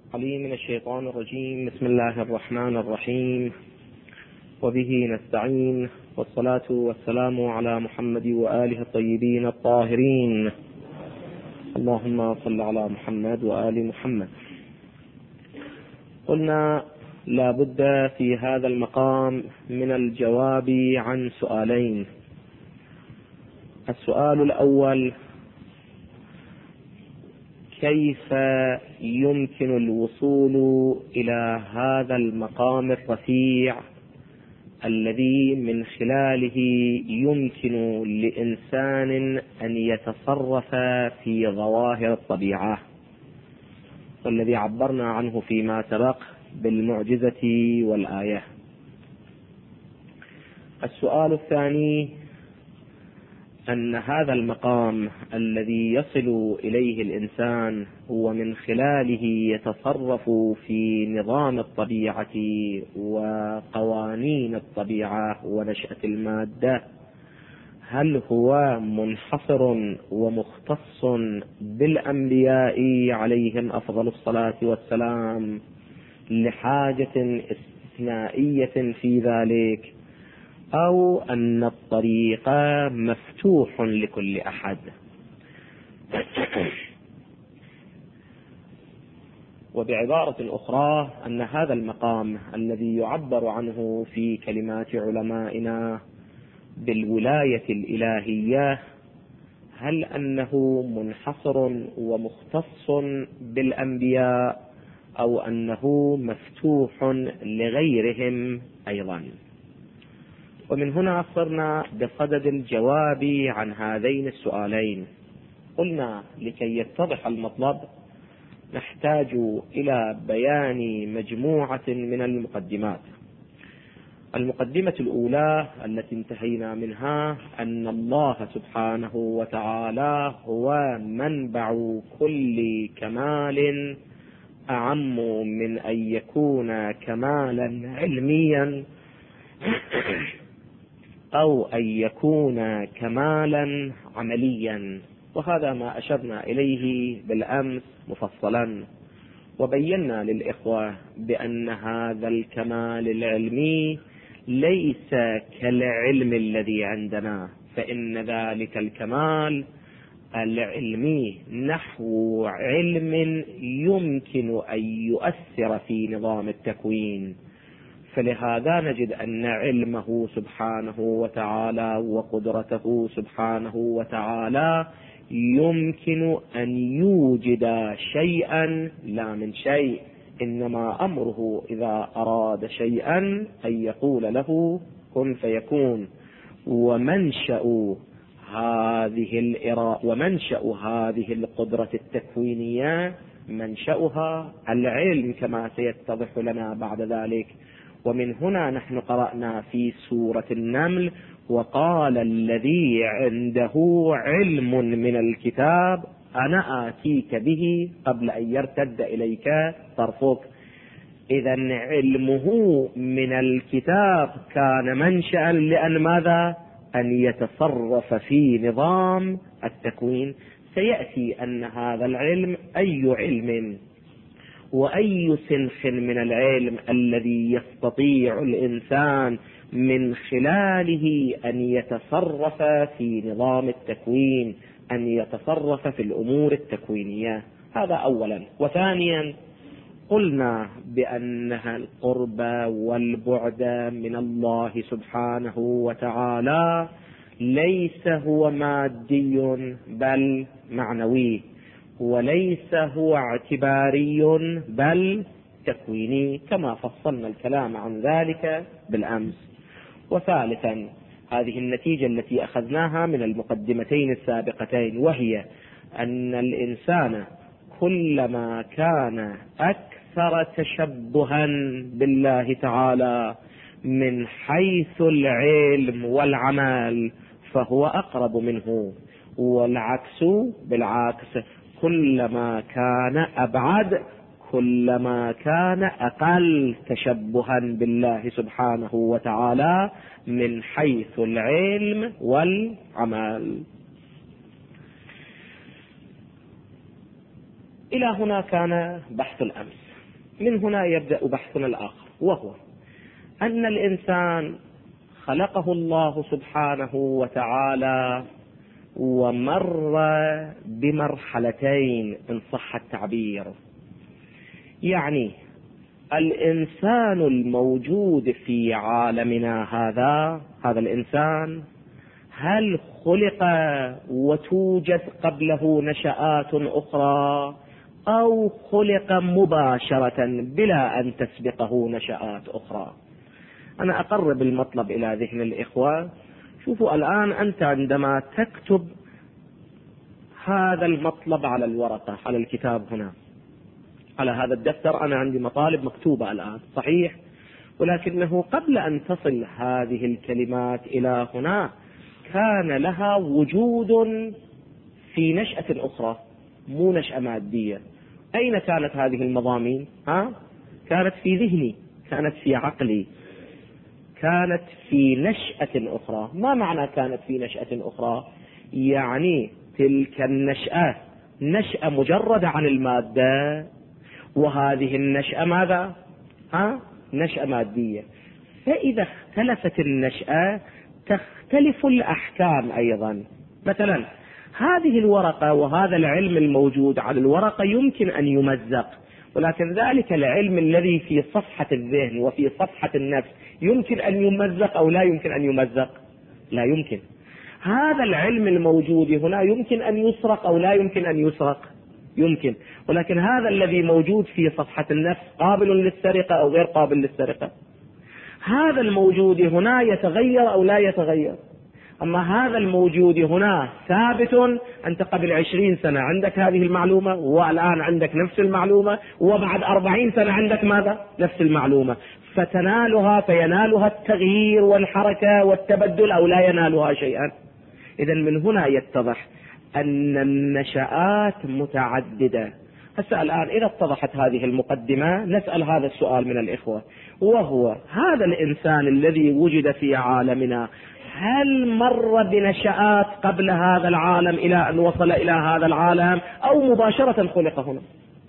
عليم من الشيطان الرجيم. بسم الله الرحمن الرحيم، وبه نستعين، والصلاة والسلام على محمد وآله الطيبين الطاهرين. اللهم صل على محمد وآل محمد. قلنا لا بد في هذا المقام من الجواب عن سؤالين. السؤال الأول: كيف يمكن الوصول إلى هذا المقام الرفيع الذي من خلاله يمكن لإنسان أن يتصرف في ظواهر الطبيعة، والذي عبرنا عنه فيما سبق بالمعجزة والآية. السؤال الثاني: أن هذا المقام الذي يصل إليه الإنسان هو من خلاله يتصرف في نظام الطبيعة وقوانين الطبيعة ونشأة المادة، هل هو منحصر ومختص بالأنبياء عليهم أفضل الصلاة والسلام لحاجة استثنائية في ذلك، أو أن الطريق مفتوح لكل أحد؟ وبعبارة أخرى، أن هذا المقام الذي يعبر عنه في كلمات علمائنا بالولاية الإلهية، هل أنه منحصر ومختص بالأنبياء، أو أنه مفتوح لغيرهم أيضا؟ ومن هنا صرنا بصدد الجواب عن هذين السؤالين. قلنا لكي يتضح المطلب نحتاج إلى بيان مجموعة من المقدمات. المقدمة الأولى التي انتهينا منها أن الله سبحانه وتعالى هو منبع كل كمال، أعم من أن يكون كمالا علميا أو أن يكون كمالا عمليا، وهذا ما أشرنا إليه بالأمس مفصلا، وبينا للإخوة بأن هذا الكمال العلمي ليس كالعلم الذي عندنا، فإن ذلك الكمال العلمي نحو علم يمكن أن يؤثر في نظام التكوين. فلهذا نجد أن علمه سبحانه وتعالى وقدرته سبحانه وتعالى يمكن أن يوجد شيئا لا من شيء، إنما أمره إذا أراد شيئا أن يقول له كن فيكون. ومنشأ هذه القدرة التكوينية منشأها العلم كما سيتضح لنا بعد ذلك. ومن هنا نحن قرأنا في سورة النمل: وقال الذي عنده علم من الكتاب أنا آتيك به قبل أن يرتد إليك طرفك. إذن علمه من الكتاب كان منشأ لأن ماذا؟ أن يتصرف في نظام التكوين. سيأتي أن هذا العلم أي علم وأي سنخ من العلم الذي يستطيع الإنسان من خلاله أن يتصرف في نظام التكوين، أن يتصرف في الأمور التكوينية. هذا أولا. وثانيا قلنا بأنها القرب والبعد من الله سبحانه وتعالى ليس هو مادي بل معنوي، وليس هو اعتباري بل تكويني، كما فصلنا الكلام عن ذلك بالأمس. وثالثا هذه النتيجة التي أخذناها من المقدمتين السابقتين، وهي أن الإنسان كلما كان أكثر تشبها بالله تعالى من حيث العلم والعمل فهو أقرب منه، والعكس بالعكس، كلما كان أبعد كلما كان أقل تشبها بالله سبحانه وتعالى من حيث العلم والعمل. إلى هنا كان بحث الأمس. من هنا يبدأ بحثنا الآخر، وهو أن الإنسان خلقه الله سبحانه وتعالى ومر بمرحلتين إن صح التعبير. يعني الإنسان الموجود في عالمنا هذا الإنسان، هل خلق وتوجد قبله نشآت أخرى، أو خلق مباشرة بلا أن تسبقه نشآت أخرى؟ أنا أقرب المطلب إلى ذهن الإخوة. شوفوا الآن أنت عندما تكتب هذا المطلب على الورقة، على الكتاب هنا، على هذا الدفتر، أنا عندي مطالب مكتوبة الآن صحيح، ولكنه قبل أن تصل هذه الكلمات إلى هنا كان لها وجود في نشأة أخرى، مو نشأة مادية. أين كانت هذه المضامين؟ كانت في ذهني، كانت في عقلي، كانت في نشأة أخرى. ما معنى كانت في نشأة أخرى؟ يعني تلك النشأة نشأة مجردة عن المادة، وهذه النشأة ماذا؟ نشأة مادية. فإذا اختلفت النشأة تختلف الأحكام أيضا. مثلا هذه الورقة وهذا العلم الموجود على الورقة يمكن أن يمزق، ولكن ذلك العلم الذي في صفحة الذهن وفي صفحة النفس يمكن أن يمزق أو لا يمكن أن يمزق؟ لا يمكن. هذا العلم الموجود هنا يمكن أن يسرق أو لا يمكن أن يسرق؟ يمكن. ولكن هذا الذي موجود في صفحة النفس قابل للسرقة أو غير قابل للسرقة؟ هذا الموجود هنا يتغير أو لا يتغير؟ أما هذا الموجود هنا ثابت. أنت قبل 20 سنة عندك هذه المعلومة، والآن عندك نفس المعلومة، وبعد 40 سنة عندك ماذا؟ نفس المعلومة. فينالها التغيير والحركة والتبدل أو لا ينالها شيئا. إذن من هنا يتضح أن النشآت متعددة. هسه الآن إذا اتضحت هذه المقدمة نسأل هذا السؤال من الإخوة، وهو هذا الإنسان الذي وجد في عالمنا هل مر بنشآت قبل هذا العالم إلى أن وصل إلى هذا العالم، أو مباشرة خلق هنا؟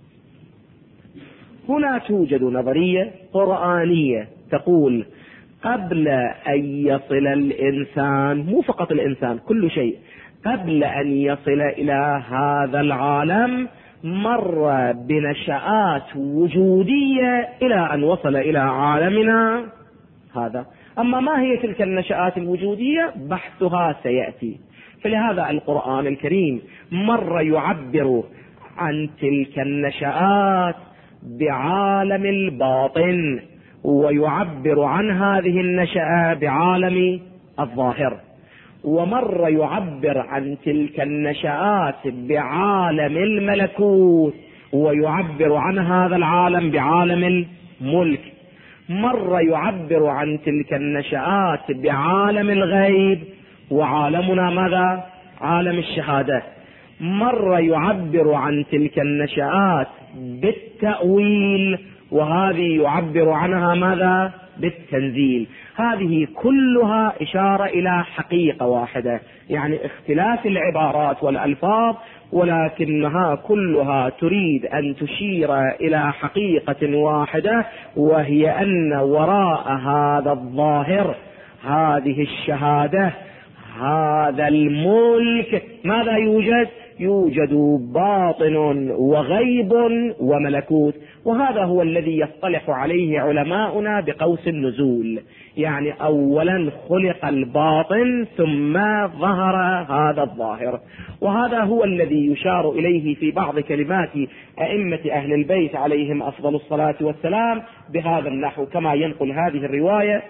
هنا توجد نظرية قرآنية تقول قبل أن يصل الإنسان، مو فقط الإنسان، كل شيء، قبل أن يصل إلى هذا العالم مر بنشآت وجودية إلى أن وصل إلى عالمنا هذا. أما ما هي تلك النشآت الوجودية بحثها سيأتي. فلهذا القرآن الكريم مر يعبر عن تلك النشآت بعالم الباطن، ويعبر عن هذه النشأة بعالم الظاهر، ومر يعبر عن تلك النشآت بعالم الملكوت، ويعبر عن هذا العالم بعالم الملك. مر يعبر عن تلك النشآت بعالم الغيب، وعالمنا ماذا؟ عالم الشهادة. مر يعبر عن تلك النشآت بالتأويل، وهذه يعبر عنها ماذا؟ بالتنزيل. هذه كلها إشارة إلى حقيقة واحدة، يعني اختلاف العبارات والألفاظ، ولكنها كلها تريد أن تشير إلى حقيقة واحدة، وهي أن وراء هذا الظاهر، هذه الشهادة، هذا الملك، ماذا يوجد؟ يوجد باطن وغيب وملكوت. وهذا هو الذي يصطلح عليه علماؤنا بقوس النزول. يعني أولا خلق الباطن ثم ظهر هذا الظاهر، وهذا هو الذي يشار إليه في بعض كلمات أئمة أهل البيت عليهم أفضل الصلاة والسلام بهذا النحو، كما ينقل هذه الرواية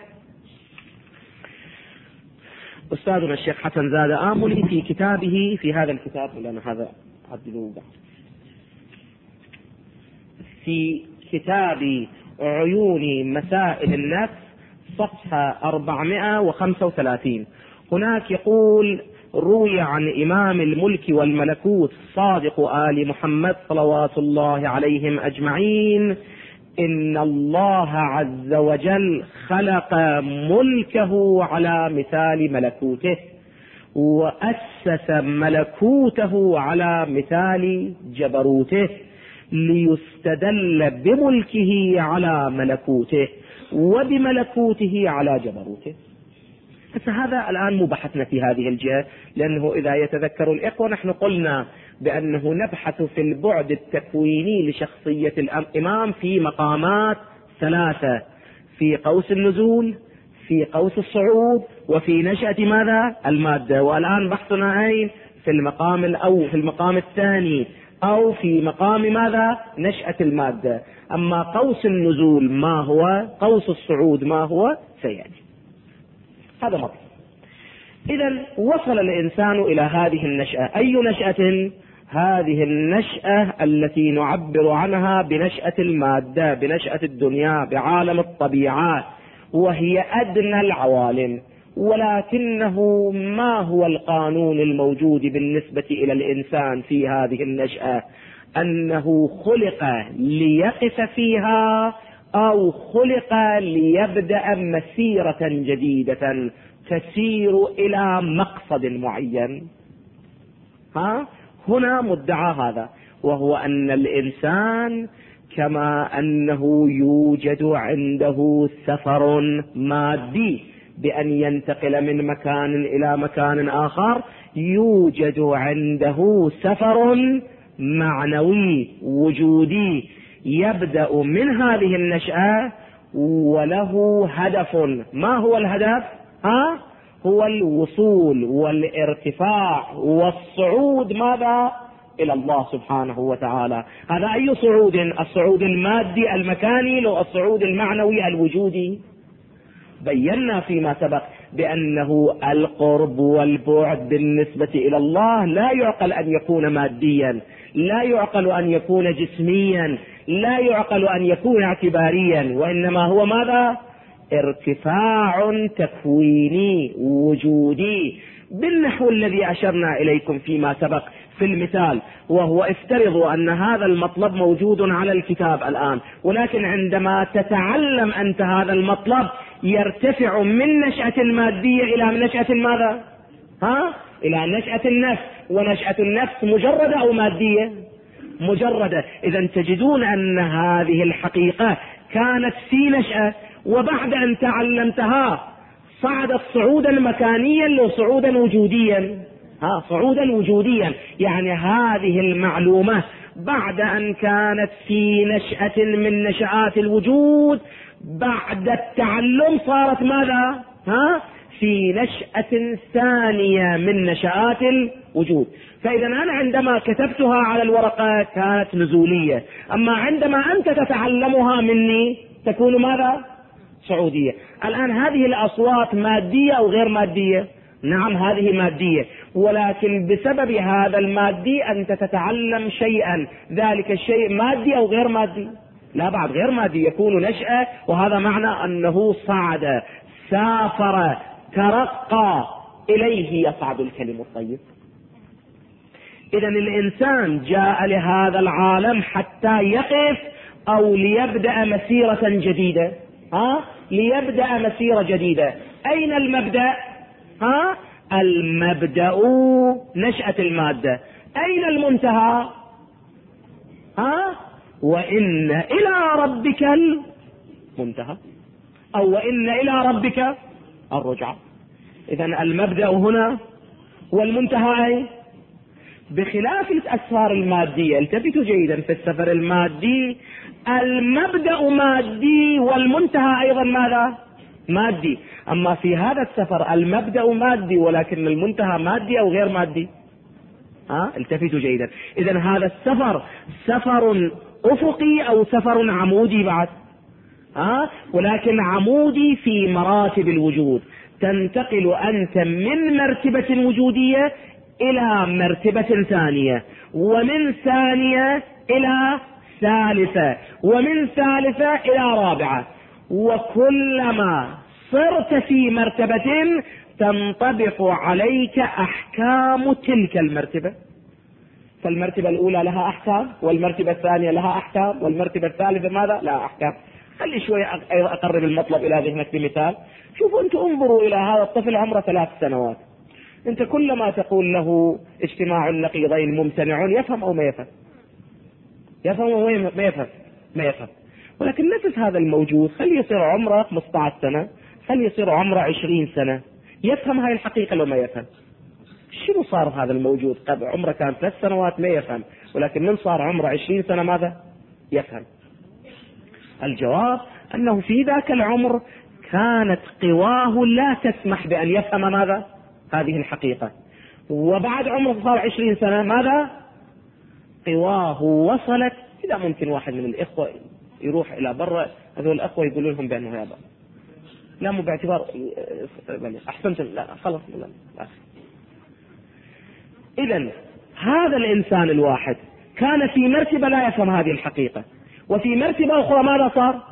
أستاذنا الشيخ حسن زاد آملي في كتابه، في هذا الكتاب، لأن هذا عدلوه في كتاب عيون مسائل النفس صفحة 435. هناك يقول: روي عن إمام الملك والملكوت صادق آل محمد صلوات الله عليهم أجمعين إن الله عز وجل خلق ملكه على مثال ملكوته، وأسس ملكوته على مثال جبروته، ليستدل بملكه على ملكوته وبملكوته على جبروته. فهذا الآن مبحثنا في هذه الجهة، لأنه إذا يتذكر الإخوة نحن قلنا بأنه نبحث في البعد التكويني لشخصية الإمام في مقامات ثلاثة: في قوس النزول، في قوس الصعود، وفي نشأة ماذا؟ المادة. والآن بحثنا أين؟ في المقام الثاني، أو في مقام ماذا؟ نشأة المادة. أما قوس النزول ما هو؟ قوس الصعود ما هو؟ سيأتي. هذا مطلب. إذن وصل الإنسان إلى هذه النشأة. أي نشأة؟ هذه النشأة التي نعبر عنها بنشأة المادة، بنشأة الدنيا، بعالم الطبيعات، وهي أدنى العوالم. ولكنه ما هو القانون الموجود بالنسبة إلى الإنسان في هذه النشأة؟ أنه خلق ليقف فيها، أو خلق ليبدأ مسيرة جديدة تسير إلى مقصد معين. هنا مدعى هذا، وهو أن الإنسان كما أنه يوجد عنده سفر مادي بأن ينتقل من مكان إلى مكان آخر، يوجد عنده سفر معنوي وجودي يبدأ من هذه النشأة وله هدف. ما هو الهدف؟ هو الوصول والارتفاع والصعود ماذا؟ إلى الله سبحانه وتعالى. هذا أي صعود؟ الصعود المادي المكاني، لو الصعود المعنوي الوجودي. بينا فيما سبق بأنه القرب والبعد بالنسبة إلى الله لا يعقل أن يكون ماديا، لا يعقل أن يكون جسميا، لا يعقل أن يكون اعتباريا، وإنما هو ماذا؟ ارتفاع تكويني وجودي، بالنحو الذي أشرنا إليكم فيما سبق في المثال. وهو افترضوا أن هذا المطلب موجود على الكتاب الآن، ولكن عندما تتعلم أنت هذا المطلب يرتفع من نشأة المادية إلى نشأة ماذا؟ إلى نشأة النفس. ونشأة النفس مجردة أو مادية؟ مجردة. إذا تجدون أن هذه الحقيقة كانت في نشأة، وبعد أن تعلمتها صعدت صعودا مكانيا لو صعودا وجوديا. صعودا وجوديا، يعني هذه المعلومة بعد أن كانت في نشأة من نشآت الوجود، بعد التعلم صارت ماذا؟ في نشأة ثانية من نشآت الوجود. فإذا أنا عندما كتبتها على الورقة كانت نزولية، أما عندما أنت تتعلمها مني تكون ماذا؟ صعودية. الآن هذه الأصوات مادية أو غير مادية؟ نعم هذه مادية، ولكن بسبب هذا المادي أنت تتعلم شيئا، ذلك الشيء مادي أو غير مادي؟ لا، بعد غير مادي، يكون نشأة، وهذا معنى أنه صعد، سافر، ترقى، إليه يصعد الكلم الطيب. إذا الإنسان جاء لهذا العالم حتى يقف أو ليبدأ مسيرة جديدة. ليبدأ مسيرة جديدة. أين المبدأ؟ المبدأ نشأة المادة. أين المنتهى؟ وإن إلى ربك المنتهى، أو وإن إلى ربك الرجعة. إذا المبدأ هنا والمنتهى أين؟ بخلاف الأسفار المادية، التفتوا جيدا، في السفر المادي المبدأ مادي والمنتهى أيضا ماذا؟ مادي. أما في هذا السفر المبدأ مادي ولكن المنتهى مادي أو غير مادي. التفتوا جيدا. إذن هذا السفر سفر أفقي أو سفر عمودي بعد؟ ولكن عمودي في مراتب الوجود. تنتقل أنت من مرتبة وجودية إلى مرتبة ثانية، ومن ثانية إلى ثالثة، ومن ثالثة إلى رابعة. وكلما صرت في مرتبة تنطبق عليك أحكام تلك المرتبة. فالمرتبة الأولى لها أحكام، والمرتبة الثانية لها أحكام، والمرتبة الثالثة ماذا؟ لا أحكام. خلي شوي أقرب المطلب إلى ذهنك بمثال. شوفوا أنتم، انظروا إلى هذا الطفل عمره 3 سنوات، أنت كلما تقول له اجتماع النقيضين ممتنع يفهم أو ما يفهم؟ يفهم ما يفهم. ولكن نفس هذا الموجود خلي يصير عمره 15 سنة، خلي يصير عمره 20 سنة، يفهم هاي الحقيقة لو ما يفهم؟ شنو صار هذا الموجود؟ قبل عمره كان 3 سنوات ما يفهم، ولكن من صار عمره 20 سنة ماذا يفهم؟ الجواب أنه في ذاك العمر كانت قواه لا تسمح بأن يفهم ماذا؟ هذه الحقيقة. وبعد عمره صار 20 سنة ماذا؟ قواه وصلت. إذا ممكن واحد من الإخوة يروح إلى برا، هذول الأخوة يقولون لهم بأنه هذا لا، مو باعتبار أحسنتم، لا خلاص لا. إذن هذا الإنسان الواحد كان في مرتبة لا يفهم هذه الحقيقة، وفي مرتبة أخرى ماذا صار؟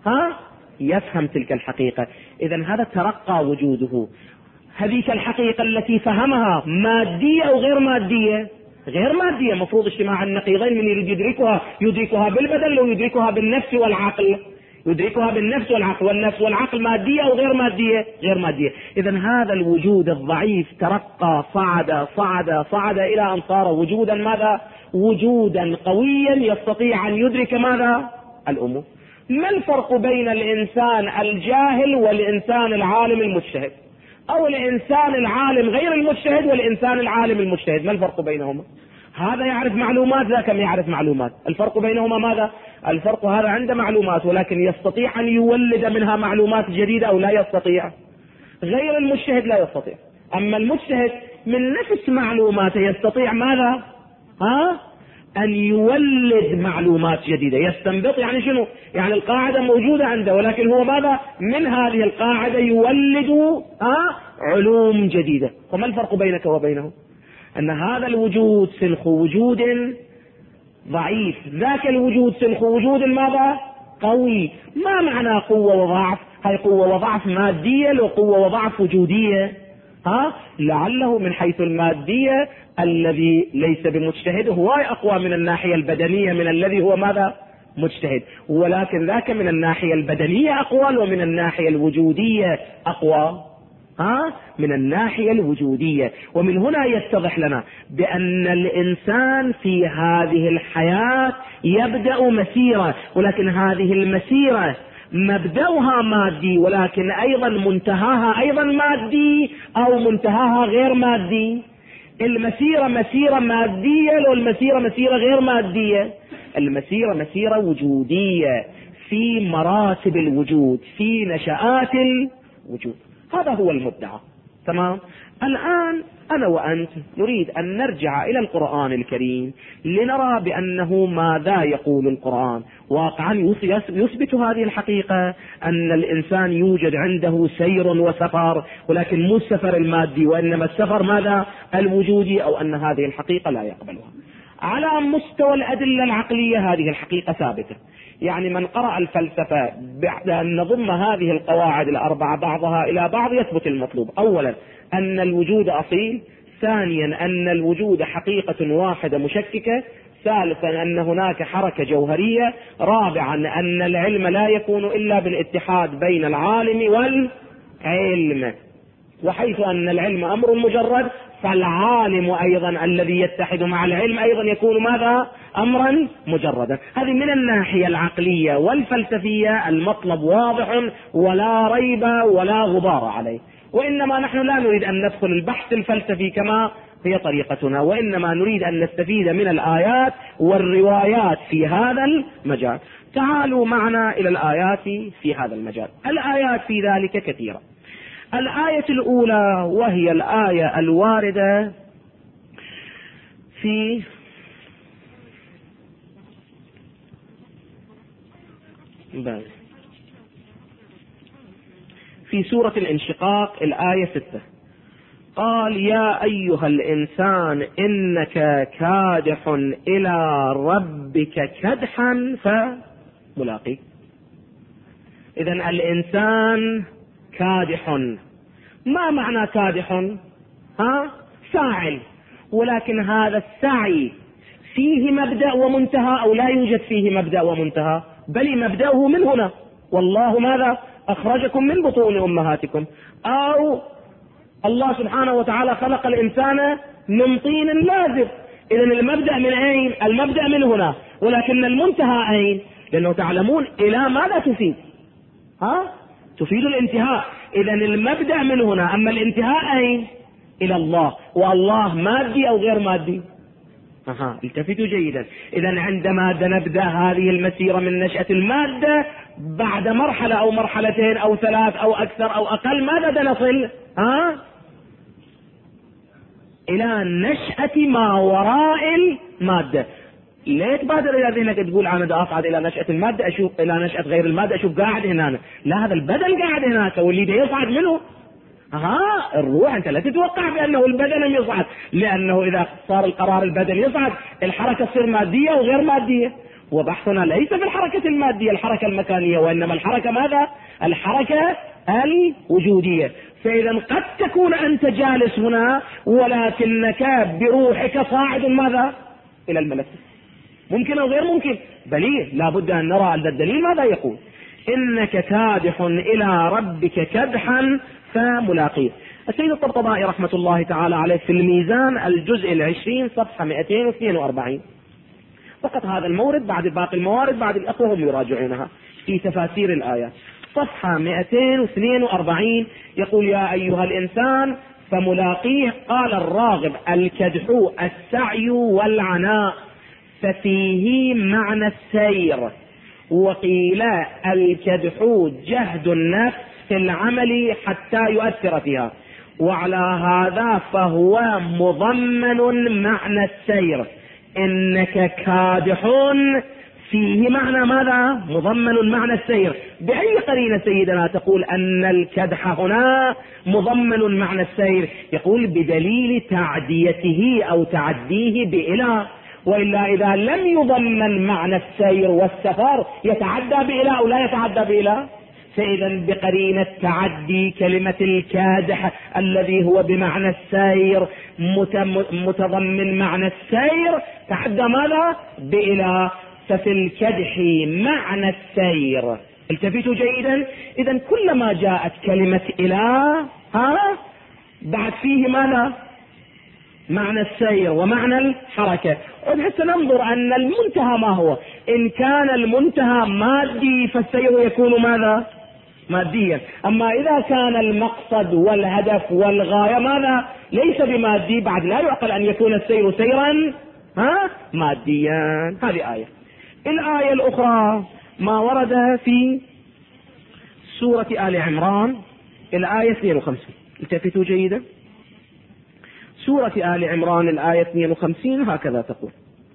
يفهم تلك الحقيقة. إذن هذا ترقى وجوده. هذيك الحقيقة التي فهمها مادية أو غير مادية؟ غير مادية. مفروض اجتماع النقيضين من يريد يدركها بالبدن لو يدركها بالنفس والعقل، يدركها بالنفس والعقل، والنفس والعقل مادية أو غير مادية؟ غير مادية. إذن هذا الوجود الضعيف ترقى صعد إلى أن صار وجودا ماذا؟ وجودا قويا يستطيع أن يدرك ماذا؟ الأمور. ما الفرق بين الإنسان الجاهل والإنسان العالم المجتهد، أو الإنسان العالم غير المجتهد والإنسان العالم المجتهد؟ ما الفرق بينهما؟ هذا يعرف معلومات، ذاك ما يعرف معلومات. الفرق بينهما ماذا؟ الفرق هذا عنده معلومات ولكن يستطيع أن يولد منها معلومات جديدة أو لا يستطيع؟ غير المجتهد لا يستطيع. أما المجتهد من نفس معلوماته يستطيع ماذا؟ أن يولد معلومات جديدة، يستنبط. يعني شنو؟ يعني القاعدة موجودة عنده، ولكن هو ماذا؟ من هذه القاعدة يولد علوم جديدة. وما الفرق بينك وبينه؟ أن هذا الوجود سلخ وجود ضعيف، ذاك الوجود سلخ وجود ماذا؟ قوي. ما معنى قوة وضعف؟ هاي قوة وضعف مادية لو قوة وضعف وجودية؟ لعله من حيث المادية الذي ليس بمجتهد هو أقوى من الناحية البدنية من الذي هو ماذا؟ مجتهد، ولكن ذاك من الناحية البدنية أقوى ومن الناحية الوجودية أقوى. من الناحية الوجودية. ومن هنا يتضح لنا بأن الإنسان في هذه الحياة يبدأ مسيرة، ولكن هذه المسيرة مبدأها مادي ولكن أيضا منتهاها أيضا مادي أو منتهاها غير مادي. المسيرة مسيرة مادية لو المسيرة مسيرة غير مادية؟ المسيرة مسيرة وجودية في مراتب الوجود، في نشآت الوجود. هذا هو المدعى. تمام. الآن أنا وأنت نريد أن نرجع إلى القرآن الكريم لنرى بأنه ماذا يقول القرآن. واقعا يثبت هذه الحقيقة أن الإنسان يوجد عنده سير وسفر، ولكن مو السفر المادي وإنما السفر ماذا؟ الوجودي، أو أن هذه الحقيقة لا يقبلها. على مستوى الأدلة العقلية هذه الحقيقة ثابتة. يعني من قرأ الفلسفة بعد أن نضم هذه القواعد الأربعة بعضها إلى بعض يثبت المطلوب. أولا أن الوجود أصيل، ثانيا أن الوجود حقيقة واحدة مشككة، ثالثا أن هناك حركة جوهرية، رابعا أن العلم لا يكون إلا بالاتحاد بين العالم والعلم، وحيث أن العلم أمر مجرد فالعالم أيضا الذي يتحد مع العلم أيضا يكون ماذا؟ أمرا مجردا. هذه من الناحية العقلية والفلسفية المطلب واضح ولا ريب ولا غبار عليه. وإنما نحن لا نريد أن ندخل البحث الفلسفي كما هي طريقتنا، وإنما نريد أن نستفيد من الآيات والروايات في هذا المجال. تعالوا معنا إلى الآيات في هذا المجال. الآيات في ذلك كثيرة. الآية الأولى وهي الآية الواردة في سورة الانشقاق الآية 6. قال يا أيها الإنسان إنك كادح إلى ربك كدحا فملاقيه. إذن الإنسان كادح. ما معنى كادح؟ فاعل، ولكن هذا السعي فيه مبدأ ومنتهى أو لا يوجد فيه مبدأ ومنتهى؟ بل مبدأه من هنا، والله ماذا؟ أخرجكم من بطون أمهاتكم. أو الله سبحانه وتعالى خلق الإنسان من طين لازب. إذن المبدأ من أين؟ المبدأ من هنا. ولكن المنتهى أين؟ لأنه تعلمون إلى ماذا تفيد؟ تفيد الانتهاء. إذا المبدأ من هنا، أما الانتهاء أين؟ إلى الله. والله مادي أو غير مادي؟ التفتوا جيدا. إذا عندما نبدأ هذه المسيرة من نشأة المادة، بعد مرحلة أو مرحلتين أو ثلاث أو أكثر أو أقل، ماذا نصل؟ إلى نشأة ما وراء المادة. ليه تبادر إلى ذهنك تقول أنا أصعد إلى نشأة المادة، أشوف إلى نشأة غير المادة، أشوف قاعد هنا؟ لا، هذا البدن قاعد هناك واللي ده يصعد منه. الروح أنت لا تتوقع بأنه البدن يصعد، لأنه إذا صار القرار البدن يصعد، الحركة تصير مادية وغير مادية. وبحثنا ليس في الحركة المادية الحركة المكانية، وإنما الحركة ماذا؟ الحركة الوجودية. فإذا قد تكون أنت جالس هنا ولكنك بروحك صاعد ماذا؟ إلى الملك. ممكن أو غير ممكن؟ بليه، لابد أن نرى الدليل ماذا يقول. إنك كادح إلى ربك كدحا فملاقيه. السيد الطبطبائي رحمة الله تعالى عليه في الميزان الجزء 20 صفحة 242 فقط هذا المورد، بعد باقي الموارد بعد الأخوة هم يراجعونها في تفاسير الآيات. صفحة 242 يقول: يا أيها الإنسان فملاقيه. قال الراغب: الكدح السعي والعناء، ففيه معنى السير. وقيل الكدح جهد النفس في العمل حتى يؤثر فيها، وعلى هذا فهو مضمن معنى السير. إنك كادح فيه معنى ماذا؟ مضمن معنى السير. بأي قرينة سيدنا تقول أن الكدح هنا مضمن معنى السير؟ يقول بدليل تعديته أو تعديه بإله، وإلا إذا لم يضمن معنى السير والسفر يتعدى بإله أو لا يتعدى بإله. فإذا بقرينة تعدي كلمة الكادح الذي هو بمعنى السير متضمن معنى السير، تعدى ماذا؟ بإله. ففي الكدح معنى السير. التفتوا جيدا. إذا كلما جاءت كلمة إله بعد فيه ماذا؟ معنى السير ومعنى الحركة. وبحث ننظر أن المنتهى ما هو. إن كان المنتهى مادي فالسير يكون ماذا؟ ماديا. أما إذا كان المقصد والهدف والغاية ماذا؟ ليس بمادي، بعد لا يعقل أن يكون السير سيرا ماديا. هذه آية. الآية الأخرى ما ورد في سورة آل عمران الآية 52. التفتوا جيدا. سورة آل عمران الآية 52 هكذا تقول: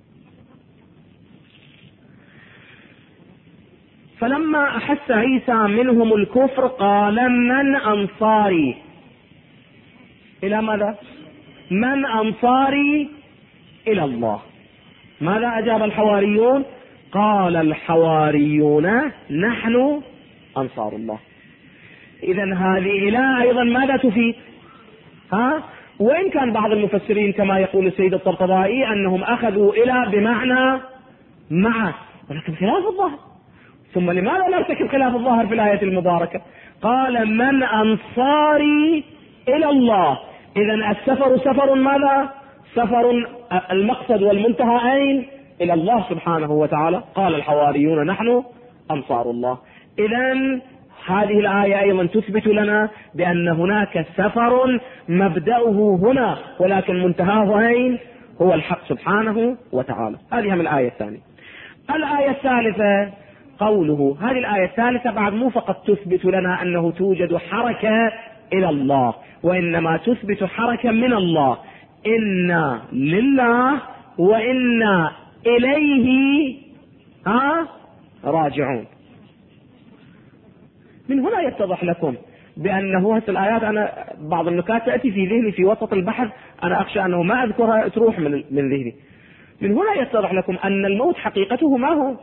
فلما أحس عيسى منهم الكفر قال من أنصاري إلى ماذا؟ من أنصاري إلى الله. ماذا أجاب الحواريون؟ قال الحواريون نحن أنصار الله. إذا هذه إله أيضا ماذا تفيد؟ وإن كان بعض المفسرين كما يقول السيد الطبطبائي أنهم أخذوا إلى بمعنى مع، ولكن خلاف الظاهر. ثم لماذا نرتكب خلاف الظاهر في الآية المباركة؟ قال من أنصاري إلى الله. إذا السفر سفر ماذا؟ سفر المقصد والمنتهى أين؟ إلى الله سبحانه وتعالى. قال الحواريون نحن أنصار الله. إذا هذه الآية أيضا تثبت لنا بأن هناك سفر مبدأه هنا ولكن منتهاه أين؟ هو الحق سبحانه وتعالى. هذه من الآية الثانية. الآية الثالثة قوله. هذه الآية الثالثة بعد مو فقط تثبت لنا أنه توجد حركة إلى الله، وإنما تثبت حركة من الله. إنا لله وإنا إليه راجعون. من هنا يتضح لكم بأنه هذه الآيات، أنا بعض النكات تأتي في ذهني في وسط البحث، أنا أخشى أنه ما أذكرها تروح من ذهني. من هنا يتضح لكم أن الموت حقيقته ما هو؟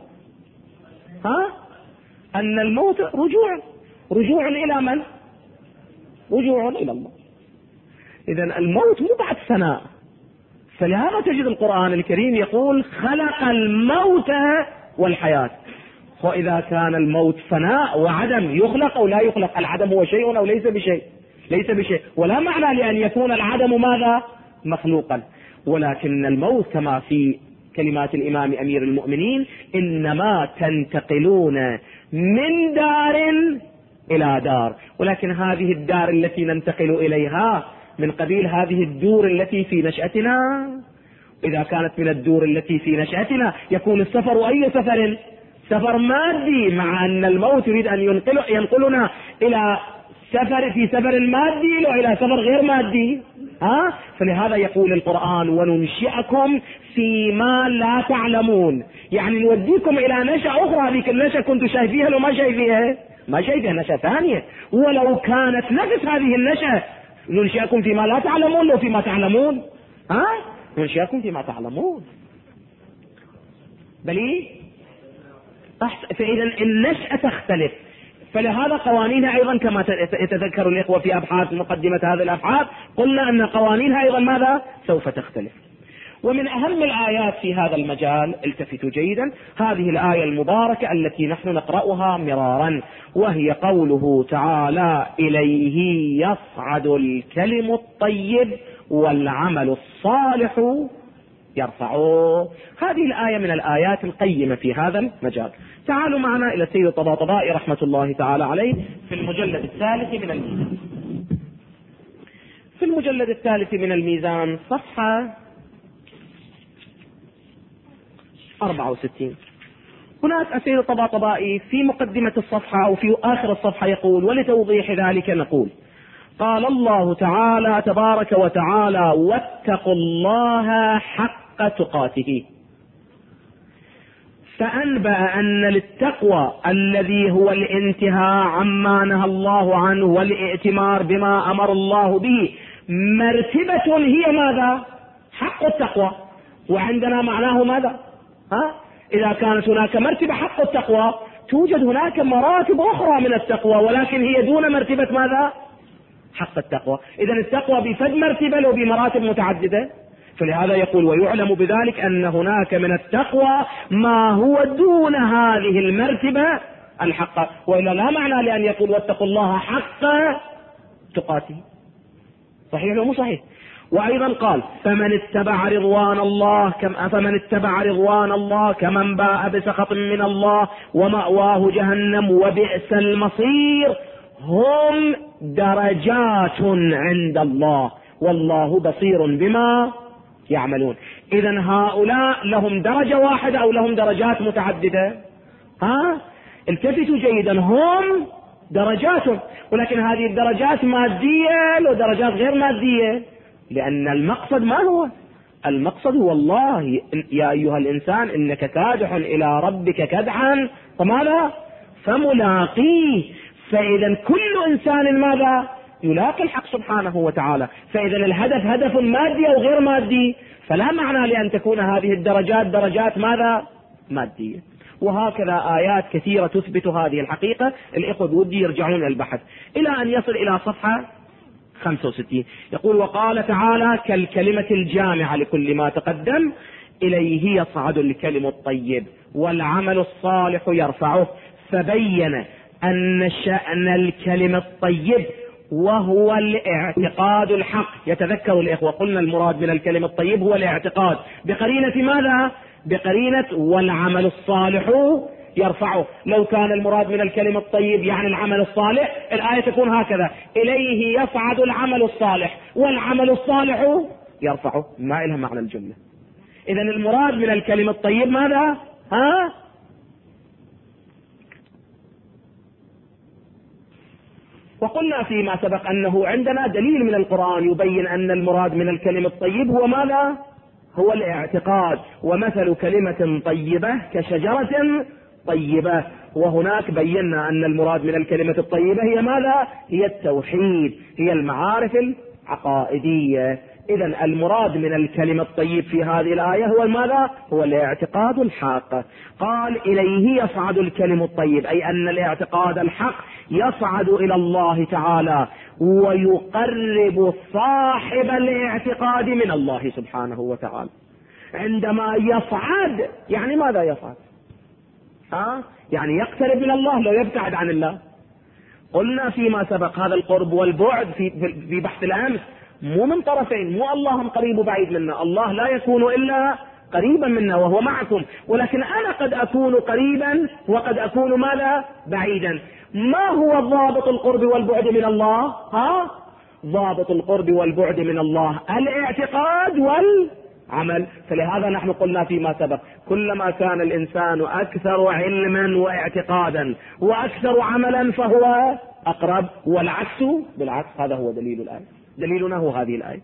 أن الموت رجوع إلى من؟ رجوع إلى الله. إذا الموت مو بعد فناء. فلهذا تجد القرآن الكريم يقول خلق الموت والحياة. وإذا كان الموت فناء وعدم، يخلق أو لا يخلق؟ العدم هو شيء أو ليس بشيء؟ ليس بشيء. ولا معنى لأن يكون العدم ماذا؟ مخلوقا. ولكن الموت كما في كلمات الإمام أمير المؤمنين: إنما تنتقلون من دار إلى دار، ولكن هذه الدار التي ننتقل إليها من قبيل هذه الدور التي في نشأتنا. إذا كانت من الدور التي في نشأتنا يكون السفر أي سفر؟ سفر مادي، مع أن الموت يريد أن ينقلنا إلى في سفر مادي وإلى سفر غير مادي. فلهذا يقول القرآن: وننشئكم فيما لا تعلمون، يعني نوديكم إلى نشأة أخرى. هذيك النشأة كنتوا شايفيها لو ما شايفيها؟ ما شايفيها، نشأة ثانية، ولو كانت نفس هذه النشأة. ننشئكم فيما لا تعلمون لو فيما تعلمون، ننشئكم فيما تعلمون. بلي فإذا النشأة تختلف، فلهذا قوانينها أيضا كما يتذكر الإخوة في أبحاث مقدمة هذه الأبحاث، قلنا أن قوانينها أيضا ماذا؟ سوف تختلف. ومن أهم الآيات في هذا المجال، التفتوا جيدا، هذه الآية المباركة التي نحن نقرأها مرارا، وهي قوله تعالى: إليه يصعد الكلم الطيب والعمل الصالح يرفعه. هذه الآية من الآيات القيمة في هذا المجال. تعالوا معنا إلى سيد الطباطبائي رحمة الله تعالى عليه في المجلد الثالث من الميزان. في المجلد الثالث من الميزان صفحة 64. هناك السيد الطباطبائي في مقدمة الصفحة أو في آخر الصفحة يقول: ولتوضيح ذلك نقول: قال الله تعالى تبارك وتعالى: واتقوا الله حق تقاته. فأنبأ أن للتقوى الذي هو الانتهاء عما نهى الله عنه والائتمار بما أمر الله به مرتبة هي ماذا؟ حق التقوى. وعندنا معناه ماذا؟ إذا كانت هناك مرتبة حق التقوى، توجد هناك مراتب أخرى من التقوى، ولكن هي دون مرتبة ماذا؟ حق التقوى. إذا التقوى بفد مرتبة لو بمراتب متعددة. فلهذا يقول: ويعلم بذلك أن هناك من التقوى ما هو دون هذه المرتبة الحق، وإلا لا معنى لأن يقول: واتقوا الله حق تقاته. صحيح ولا مو صحيح؟ وأيضا قال: فمن اتبع رضوان الله كمن باء بسخط من الله ومأواه جهنم وبئس المصير. هم درجات عند الله والله بصير بما يعملون. إذن هؤلاء لهم درجة واحدة أو لهم درجات متعددة؟ التفتوا جيدا، هم درجات، ولكن هذه الدرجات مادية ودرجات غير مادية، لأن المقصد ما هو؟ المقصد هو الله: يا أيها الإنسان إنك كادح إلى ربك كدحا فماذا؟ فملاقيه. فإذا كل إنسان ماذا؟ يلاقي الحق سبحانه وتعالى. فإذا الهدف هدف مادي أو غير مادي، فلا معنى لأن تكون هذه الدرجات درجات ماذا؟ مادية. وهكذا آيات كثيرة تثبت هذه الحقيقة. الإخوة بودي يرجعون إلى البحث إلى أن يصل إلى صفحة 65. يقول: وقال تعالى كالكلمة الجامعة لكل ما تقدم: إليه يصعد الكلم الطيب والعمل الصالح يرفعه. فبين أن شأن الكلم الطيب وهو الاعتقاد الحق. يتذكر الإخوة قلنا المراد من الكلم الطيب هو الاعتقاد، بقرينة ماذا؟ بقرينة والعمل الصالح يرفعه. لو كان المراد من الكلم الطيب يعني العمل الصالح، الآية تكون هكذا: إليه يصعد العمل الصالح والعمل الصالح يرفعه. ما إلها معنى الجملة. إذن المراد من الكلم الطيب ماذا؟ وقلنا فيما سبق أنه عندنا دليل من القرآن يبين أن المراد من الكلم الطيب هو ماذا؟ هو الاعتقاد. ومثل كلمة طيبة كشجرة طيبة. وهناك بينا أن المراد من الكلمة الطيبة هي ماذا؟ هي التوحيد، هي المعارف العقائدية. إذن المراد من الكلمة الطيب في هذه الآية هو ماذا؟ هو الاعتقاد الحق. قال: إليه يصعد الكلم الطيب، أي أن الاعتقاد الحق يصعد إلى الله تعالى ويقرب صاحب الاعتقاد من الله سبحانه وتعالى. عندما يصعد يعني ماذا يصعد؟ يعني يقترب من الله، لو يبتعد عن الله. قلنا فيما سبق هذا القرب والبعد في بحث الأمس مو من طرفين، مو الله قريب وبعيد منا، الله لا يكون إلا قريبا منا وهو معكم، ولكن أنا قد أكون قريبا وقد أكون ماذا؟ بعيدا. ما هو ضابط القرب والبعد من الله؟ ضابط القرب والبعد من الله الاعتقاد والعمل. فلهذا نحن قلنا فيما سبق كلما كان الإنسان أكثر علما واعتقادا وأكثر عملا فهو أقرب، والعكس بالعكس. هذا هو دليل الآية، دليلنا هو هذه الآية.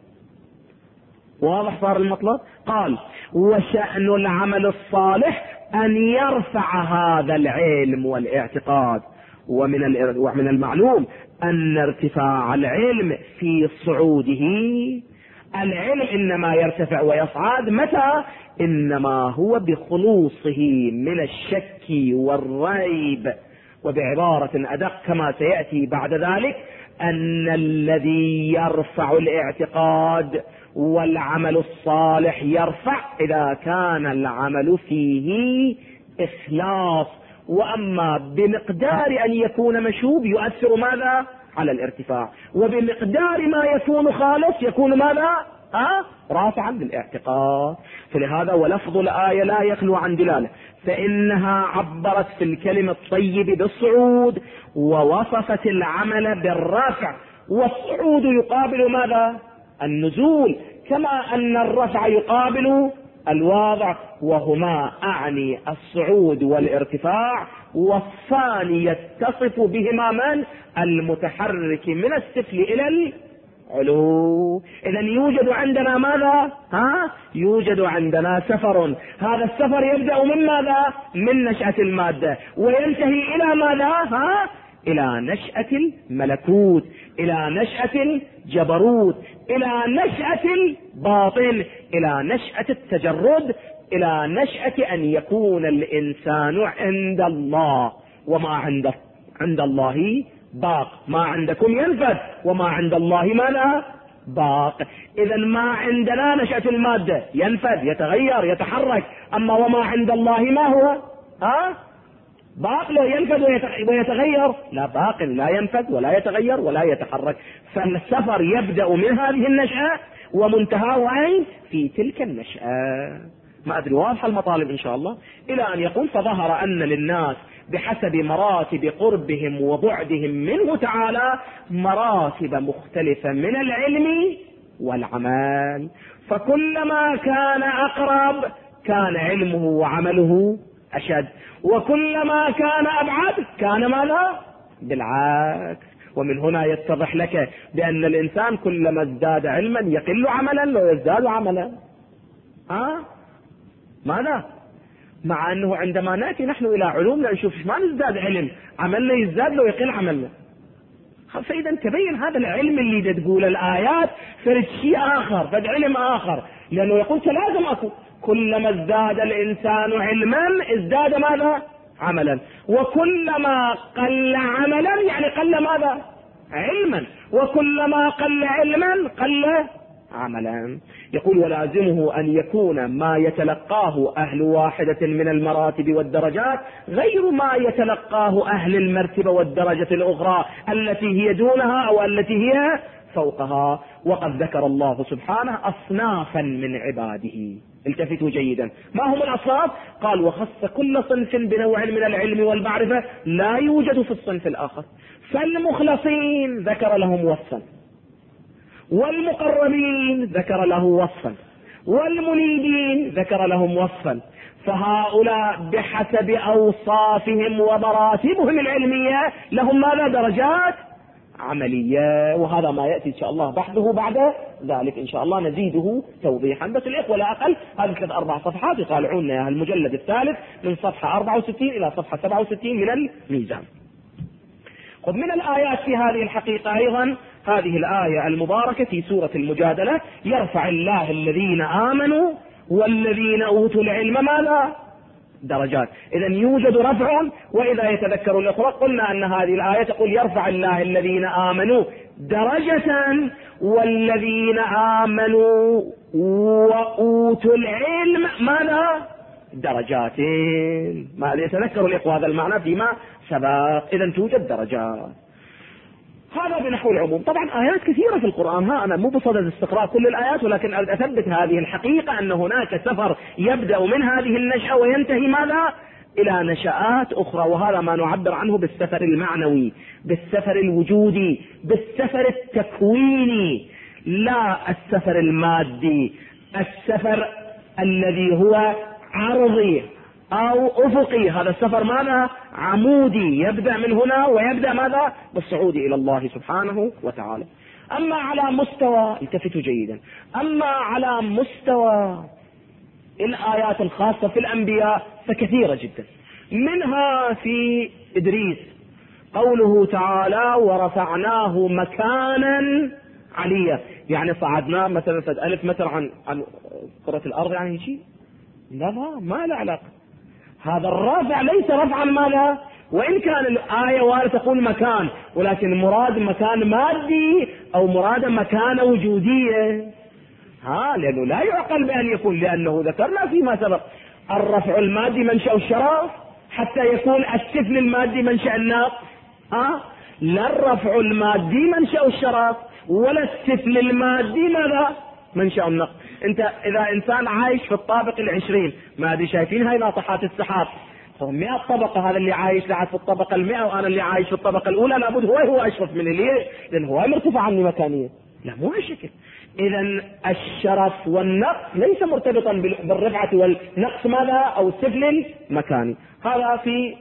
واضح صار المطلب؟ قال وشأن العمل الصالح أن يرفع هذا العلم والاعتقاد. ومن المعلوم أن ارتفاع العلم في صعوده، العلم إنما يرتفع ويصعد متى؟ إنما هو بخلوصه من الشك والريب. وبعبارة أدق كما سيأتي بعد ذلك أن الذي يرفع الاعتقاد والعمل الصالح يرفع إذا كان العمل فيه إخلاص، وأما بمقدار أن يكون مشوب يؤثر ماذا؟ على الارتفاع، وبمقدار ما يكون خالص يكون ماذا؟ رافعا بالاعتقاد. فلهذا ولفظ الآية لا يخلو عن دلالة، فإنها عبرت في الكلمة الطيب بالصعود ووصفت العمل بالرفع، والصعود يقابل ماذا؟ النزول، كما أن الرفع يقابل الواضع، وهما أعني الصعود والارتفاع، والثاني يتصف بهما من؟ المتحرك من السفل إلى العلو. إذن يوجد عندنا ماذا؟ يوجد عندنا سفر، هذا السفر يبدأ من ماذا؟ من نشأة المادة، وينتهي إلى ماذا؟ إلى نشأة الملكوت، إلى نشأة الجبروت، إلى نشأة الباطن، إلى نشأة التجرد، إلى نشأة أن يكون الإنسان عند الله، وما عند الله باق، ما عندكم ينفد وما عند الله ماذا؟ باق. إذا ما عندنا نشأة المادة ينفد يتغير يتحرك، أما وما عند الله ما هو؟ باق لا ينفد ويتغير؟ لا، باق لا ينفد ولا يتغير ولا يتحرك. فالسفر يبدأ من هذه النشأة ومنتهاه أين؟ في تلك النشأة. ما أدري واضح المطالب إن شاء الله، إلى أن يقول فظهر أن للناس بحسب مراتب قربهم وبعدهم منه تعالى مراتب مختلفة من العلم والعمل، فكلما كان أقرب كان علمه وعمله أشد، وكلما كان أبعد كان ماذا؟ بالعكس. ومن هنا يتضح لك بأن الإنسان كلما ازداد علما يقل عملا ويزداد عملا. ماذا؟ مع أنه عندما نأتي نحن إلى علومنا نشوف ما نزداد علم، عملنا يزداد لو يقل عملنا. فإذا تبين هذا العلم اللي تقول الآيات فرد شيء آخر، فرد علم آخر، لأنه يقول لازم أكون كلما ازداد الإنسان علما ازداد ماذا؟ عملا، وكلما قل عملا يعني قل ماذا؟ علما، وكلما قل علما قل عملا. يقول ولازمه أن يكون ما يتلقاه أهل واحدة من المراتب والدرجات غير ما يتلقاه أهل المرتبة والدرجة الأخرى التي هي دونها أو التي هي فوقها. وقد ذكر الله سبحانه أصنافا من عباده. التفتوا جيدا، ما هم الأصناف؟ قال وخص كل صنف بنوع من العلم والمعرفة لا يوجد في الصنف الآخر. فالمخلصين ذكر لهم وصفا، والمقربين ذكر له وصفا، والمنيبين ذكر لهم وصفا. فهؤلاء بحسب أوصافهم ومراتبهم العلمية لهم ماذا؟ درجات عملية، وهذا ما يأتي إن شاء الله بحثه بعد ذلك إن شاء الله نزيده توضيحا. بس الإخوة لا أقل هذه 3-4 صفحات يطالعون المجلد الثالث من صفحة 64 إلى صفحة 67 من الميزان. خذ من الآيات في هذه الحقيقة أيضا هذه الآية المباركة في سورة المجادلة: يرفع الله الذين آمنوا والذين أوتوا العلم ماذا؟ درجات. إذا يوجد رفع، وإذا يتذكر الأخرى قلنا أن هذه الآية تقول يرفع الله الذين آمنوا درجة والذين آمنوا وأوتوا العلم ماذا؟ درجاتين. ما يتذكر الإخوة هذا المعنى فيما سبق. إذا توجد درجات. هذا بنحو العموم. طبعا آيات كثيرة في القرآن، أنا مو بصدد استقراء كل الآيات، ولكن أثبت هذه الحقيقة أن هناك سفر يبدأ من هذه النشأة وينتهي ماذا؟ إلى نشآت أخرى، وهذا ما نعبر عنه بالسفر المعنوي، بالسفر الوجودي، بالسفر التكويني، لا السفر المادي، السفر الذي هو عرضي أو أفقي. هذا السفر ماذا؟ عمودي، يبدأ من هنا ويبدأ ماذا؟ بالصعود إلى الله سبحانه وتعالى. أما على مستوى، التفتوا جيدا، أما على مستوى الآيات الخاصة في الأنبياء فكثيرة جدا. منها في إدريس قوله تعالى ورفعناه مكانا عليا، يعني صعدناه مثلا 1000 متر عن كرة الأرض، يعني شيء لا ما له علاقة. هذا الرفع ليس رفعا ماذا؟ وإن كان الآية واردة تقول مكان، ولكن مراد مكان مادي أو مراد مكان وجودية، لأنه لا يعقل بأن يكون، لأنه ذكرنا فيما سبق الرفع المادي منشأ الشرف، حتى يكون السفل المادي منشأ النقص. لا الرفع المادي منشأ الشرف ولا السفل المادي ماذا؟ منشأ النقص. انت اذا انسان عايش في الطابق 20، ما ادري شايفين هاي ناطحات السحاب، 100 طبقة، هذا اللي عايش لعب في الطبقة 100 وانا اللي عايش في الطبقة الاولى، لابد هو اشرف مني، ليه؟ لان هو مرتفع عني مكانية. لا مو هالشكل. اذا الشرف والنقص ليس مرتبطا بالرفعة والنقص ماذا؟ او السفل المكاني. هذا في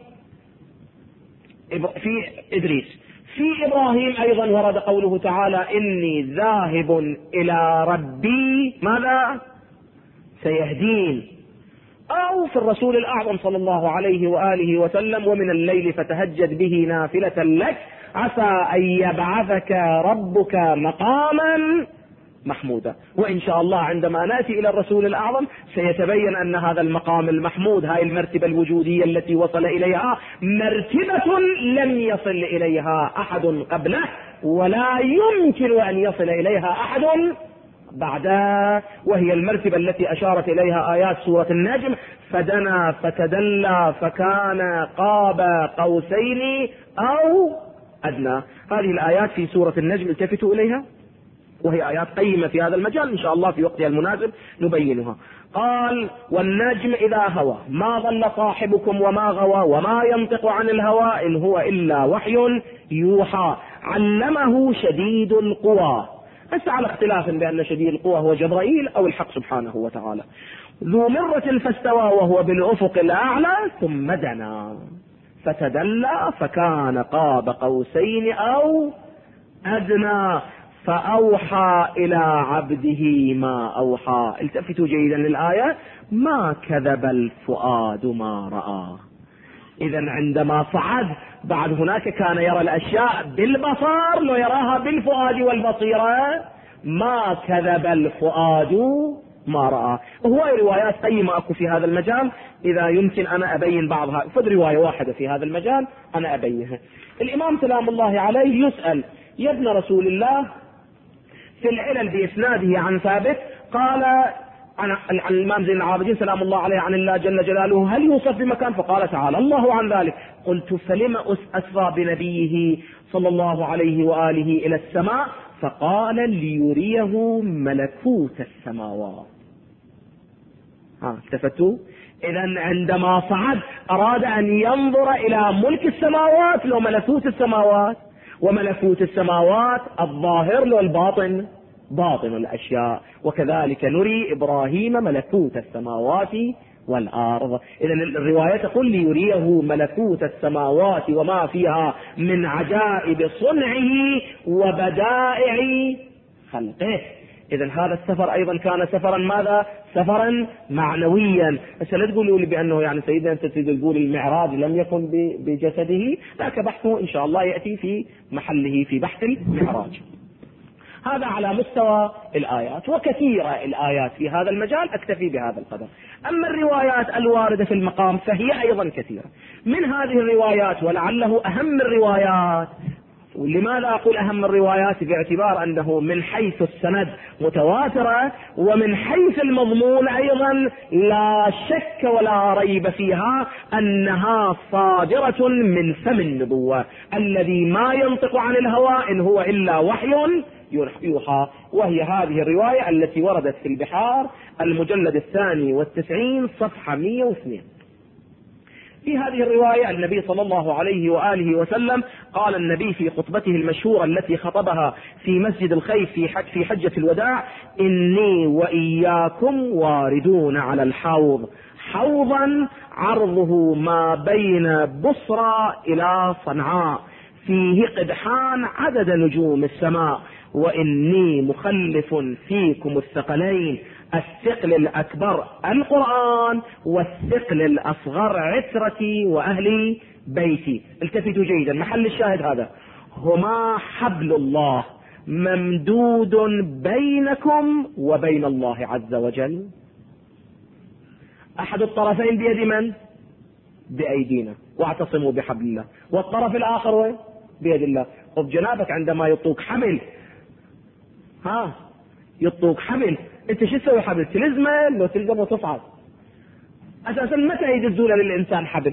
إدريس. في إبراهيم أيضا ورد قوله تعالى إني ذاهب إلى ربي ماذا؟ سيهدين. أو في الرسول الأعظم صلى الله عليه وآله وسلم ومن الليل فتهجد به نافلة لك عسى أن يبعثك ربك مقاما محمودا. وإن شاء الله عندما نأتي إلى الرسول الأعظم سيتبين أن هذا المقام المحمود، هاي المرتبة الوجودية التي وصل إليها، مرتبة لم يصل إليها أحد قبله ولا يمكن أن يصل إليها أحد بعده، وهي المرتبة التي أشارت إليها آيات سورة النجم: فدنا فتدلى فكان قاب قوسين أو أدنى. هذه الآيات في سورة النجم، التفتوا إليها، وهي آيات قيمة في هذا المجال، إن شاء الله في وقتها المناسب نبينها. قال والنجم إذا هوى ما ضل صاحبكم وما غوى وما ينطق عن الهوى إن هو إلا وحي يوحى علمه شديد القوى. بس على اختلاف بأن شديد القوى هو جبرائيل أو الحق سبحانه وتعالى. ذو مرة فاستوى وهو بالأفق الأعلى ثم دنا فتدلى فكان قاب قوسين أو أدنى فأوحى إلى عبده ما أوحى. التفتوا جيدا للآية: ما كذب الفؤاد ما رأى. إذا عندما صعد بعد هناك كان يرى الأشياء بالبصر، لو يراها بالفؤاد والبصيرة. ما كذب الفؤاد ما رأى. وهو روايات قيمة أكو في هذا المجال، إذا يمكن أنا أبين بعضها، فد رواية واحدة في هذا المجال أنا أبينها. الإمام سلام الله عليه يسأل: يا ابن رسول الله، في العلل بإسناده عن ثابت قال عن الإمام زين العابدين سلام الله عليه عن الله جل جلاله: هل يوصف بمكان؟ فقال تعالى الله عن ذلك. قلت: فلم أسرى بنبيه صلى الله عليه وآله إلى السماء؟ فقال: ليريه ملكوت السماوات. التفتوا. إذا عندما صعد أراد أن ينظر إلى ملك السماوات لو ملكوت السماوات، وملكوت السماوات الظاهر لو الباطن، باطن الأشياء. وكذلك نري إبراهيم ملكوت السماوات والأرض. إذا الرواية تقول: ليريه ملكوت السماوات وما فيها من عجائب صنعه وبدائع خلقه. إذا هذا السفر أيضا كان سفرا ماذا؟ سفرا معنويا. بس لا تقولوا لي بأنه يعني سيدنا أنت تقول المعراج لم يكن بجسده، ذاك بحثه إن شاء الله يأتي في محله في بحث المعراج. هذا على مستوى الآيات، وكثيرة الآيات في هذا المجال، أكتفي بهذا القدر. أما الروايات الواردة في المقام فهي أيضا كثيرة. من هذه الروايات ولعله أهم الروايات ولماذا أقول أهم الروايات؟ باعتبار أنه من حيث السند متواترة، ومن حيث المضمون أيضا لا شك ولا ريب فيها أنها صادرة من فم النبوة الذي ما ينطق عن الهوى إن هو إلا وحي يوحى. وهي هذه الرواية التي وردت في البحار المجلد 92 صفحة 102. في هذه الرواية النبي صلى الله عليه وآله وسلم قال النبي في خطبته المشهورة التي خطبها في مسجد الخيف في حجة الوداع: إني وإياكم واردون على الحوض، حوضا عرضه ما بين بصرى إلى صنعاء، فيه قدحان عدد نجوم السماء، وإني مخلف فيكم الثقلين، الثقل الأكبر القرآن، والثقل الأصغر عترتي وأهل بيتي. التفتوا جيدا، محل الشاهد هذا: هما حبل الله ممدود بينكم وبين الله عز وجل. أحد الطرفين بيد من؟ بأيدينا، واعتصموا بحبل الله. والطرف الآخر وين؟ بيد الله. خذ جنابك عندما يطوك حبل، يطوك حبل، انت شو تسوي؟ حبل تلزمه، لو تلزمه وتصعد. اساسا متى يجزون للانسان حبل؟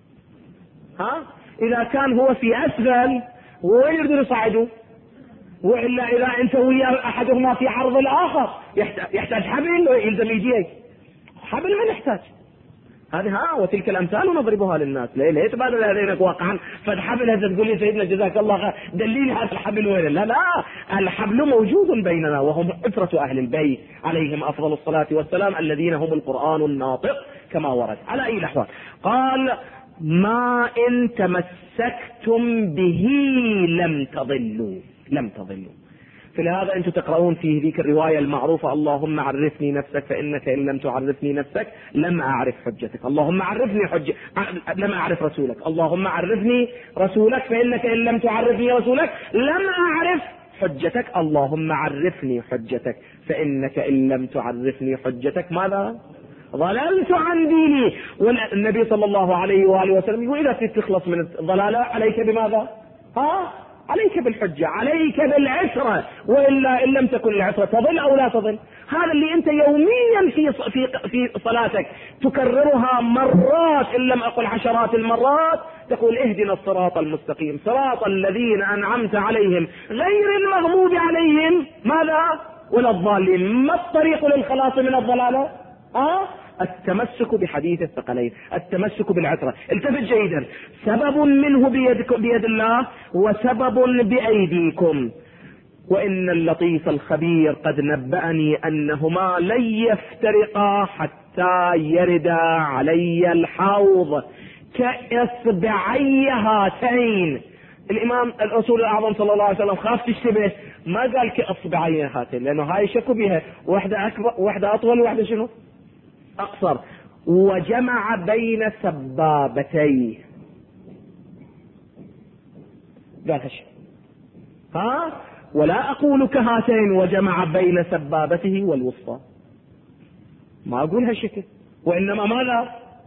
اذا كان هو في اسفل وين يقدر يصعده؟ والا اذا انت ويا احدهما في عرض الاخر يحتاج حبل ويلزم يديه. حبل ما يحتاج. هذه وتلك الامثال نضربها للناس. ليه تبادل هذينك واقعا؟ فالحبل هذا تقول لي سيدنا جزاك الله خير دليلي هذا الحبل وين؟ لا، الحبل موجود بيننا، وهم عترة اهل البيت عليهم افضل الصلاة والسلام، الذين هم القرآن الناطق كما ورد. على اي الاحوال قال: ما ان تمسكتم به لم تضلوا. فلهذا انتم تقرؤون في ذيك الرواية المعروفة: اللهم عرفني نفسك فإنك إن لم تعرفني نفسك لم أعرف حجتك. اللهم عرفني لم أعرف رسولك. اللهم عرفني رسولك فإنك إن لم تعرفني رسولك لم أعرف حجتك. اللهم عرفني حجتك فإنك إن لم تعرفني حجتك ماذا؟ ضللت عن ديني. والنبي صلى الله عليه وآله وسلم يقول: إذا تخلص من الضلالة عليك بماذا؟ عليك بالحجة، عليك بالعشرة، وإلا إن لم تكن العشرة تضل أو لا تضل. هذا اللي أنت يوميا في صلاتك تكررها مرات إن لم أقل عشرات المرات، تقول: اهدنا الصراط المستقيم صراط الذين أنعمت عليهم غير المغضوب عليهم ماذا؟ ولا الضالين. ما الطريق للخلاص من الضلالة؟ التمسك بحديث الثقلين، التمسك بالعترة. التفت جيدا: سبب منه بيد الله، وسبب بأيديكم. وإن اللطيف الخبير قد نبأني أنهما لن يفترقا حتى يردا علي الحوض كإصبعي هاتين. الإمام الرسول الأعظم صلى الله عليه وسلم خاف تشتبه، ما قال كإصبعي هاتين، لأنه هاي شكوا بها، واحدة أكبر واحدة أطول واحدة شنو؟ أقصر. وجمع بين سبابتيه، قال هش ولا أقول كهاتين، وجمع بين سبابته والوسطى، ما أقول هالشكل، وإنما ماذا؟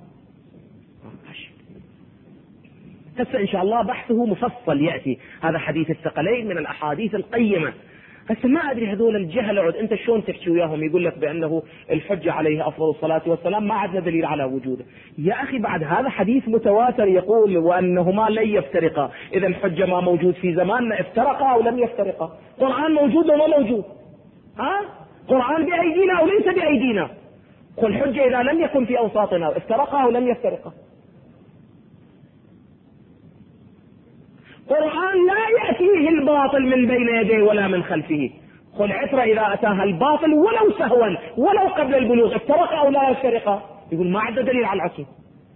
هسه إن شاء الله بحثه مفصل يأتي. هذا حديث الثقلين من الأحاديث القيمة. هسه ما أدري هذول الجهل عد أنت شلون تحكي وياهم يقول لك بأنه الحجة عليه أفضل الصلاة والسلام، ما عندنا دليل على وجوده. يا أخي بعد هذا حديث متواتر يقول وأنهما لن يفترقا. إذا الحجة ما موجود في زماننا، افترقا أو لم يفترقا؟ قرآن موجود ولا موجود؟ قرآن بأيدينا أو ليس بأيدينا؟ قل الحجة إذا لم يكن في أوساطنا، افترقا أو لم يفترقا؟ قرآن لا يأتيه الباطل من بين يديه ولا من خلفه. قل عترة إذا أتاها الباطل ولو سهوا ولو قبل البلوغ، افترق أو لا يفترق؟ يقول ما عنده دليل على العصر.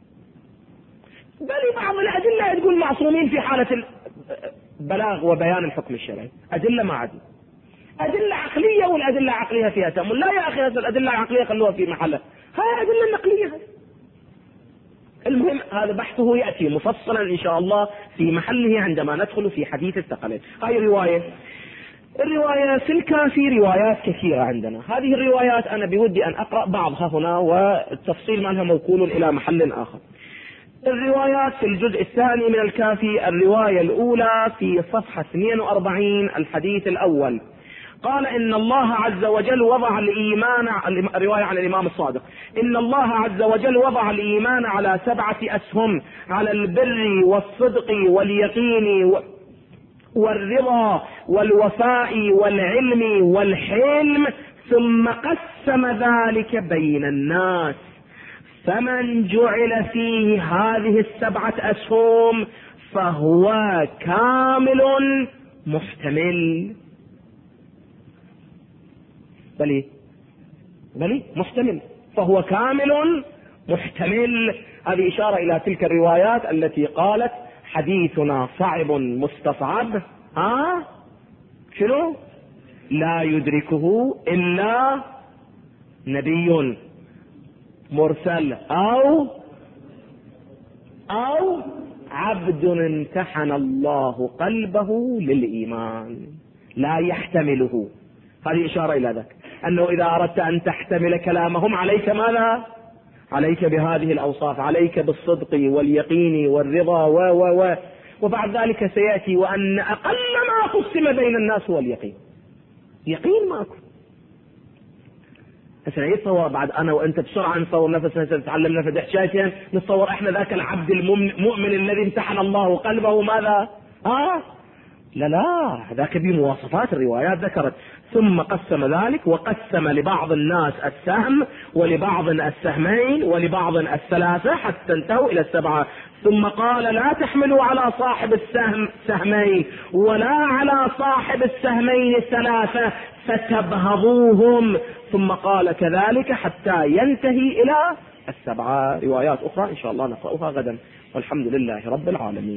بل بعض الأدلة تقول معصومين في حالة البلاغ وبيان الحكم الشرعي. أدلة ما عدل، أدلة عقلية، والأدلة عقلية فيها تأمل. لا يا أخي هذه الأدلة العقلية خلوها في محلها، هاي أدلة نقلية. المهم هذا بحثه يأتي مفصلا إن شاء الله في محله عندما ندخل في حديث الثقلين. هاي الرواية في الكافي روايات كثيرة عندنا. هذه الروايات أنا بودي أن أقرأ بعضها هنا، والتفصيل منها موكول إلى محل آخر. الروايات في الجزء الثاني من الكافي. الرواية الأولى في صفحة 42 الحديث الأول، قال إن الله عز وجل وضع الإيمان، رواية عن الإمام الصادق، إن الله عز وجل وضع الإيمان على 7 أسهم، على البر والصدق واليقين والرضا والوفاء والعلم والحلم، ثم قسم ذلك بين الناس، فمن جعل فيه هذه 7 أسهم فهو كامل محتمل. بلي محتمل، فهو كامل محتمل. هذه إشارة إلى تلك الروايات التي قالت حديثنا صعب مستصعب، شنو؟ لا يدركه إلا نبي مرسل أو عبد امتحن الله قلبه للإيمان، لا يحتمله. هذه إشارة إلى ذلك، أنه إذا أردت أن تحتمل كلامهم عليك ماذا؟ عليك بهذه الأوصاف، عليك بالصدق واليقين والرضا وبعد ذلك سيأتي وأن أقل ما قسم بين الناس هو اليقين. يقين ماكو. هسه يتصور بعد أنا وأنت بسرعة نصور نفسنا، نتعلم نفس حشاشين، نتصور إحنا ذاك العبد المؤمن الذي امتحن الله قلبه ماذا؟ لا، ذاك بمواصفات الروايات ذكرت. ثم قسم ذلك، وقسم لبعض الناس السهم ولبعض السهمين ولبعض 3 حتى انتهوا إلى 7. ثم قال لا تحملوا على صاحب السهم سهمين ولا على صاحب السهمين 3 فتبهضوهم، ثم قال كذلك حتى ينتهي إلى 7. روايات أخرى إن شاء الله نقرأها غدا، والحمد لله رب العالمين.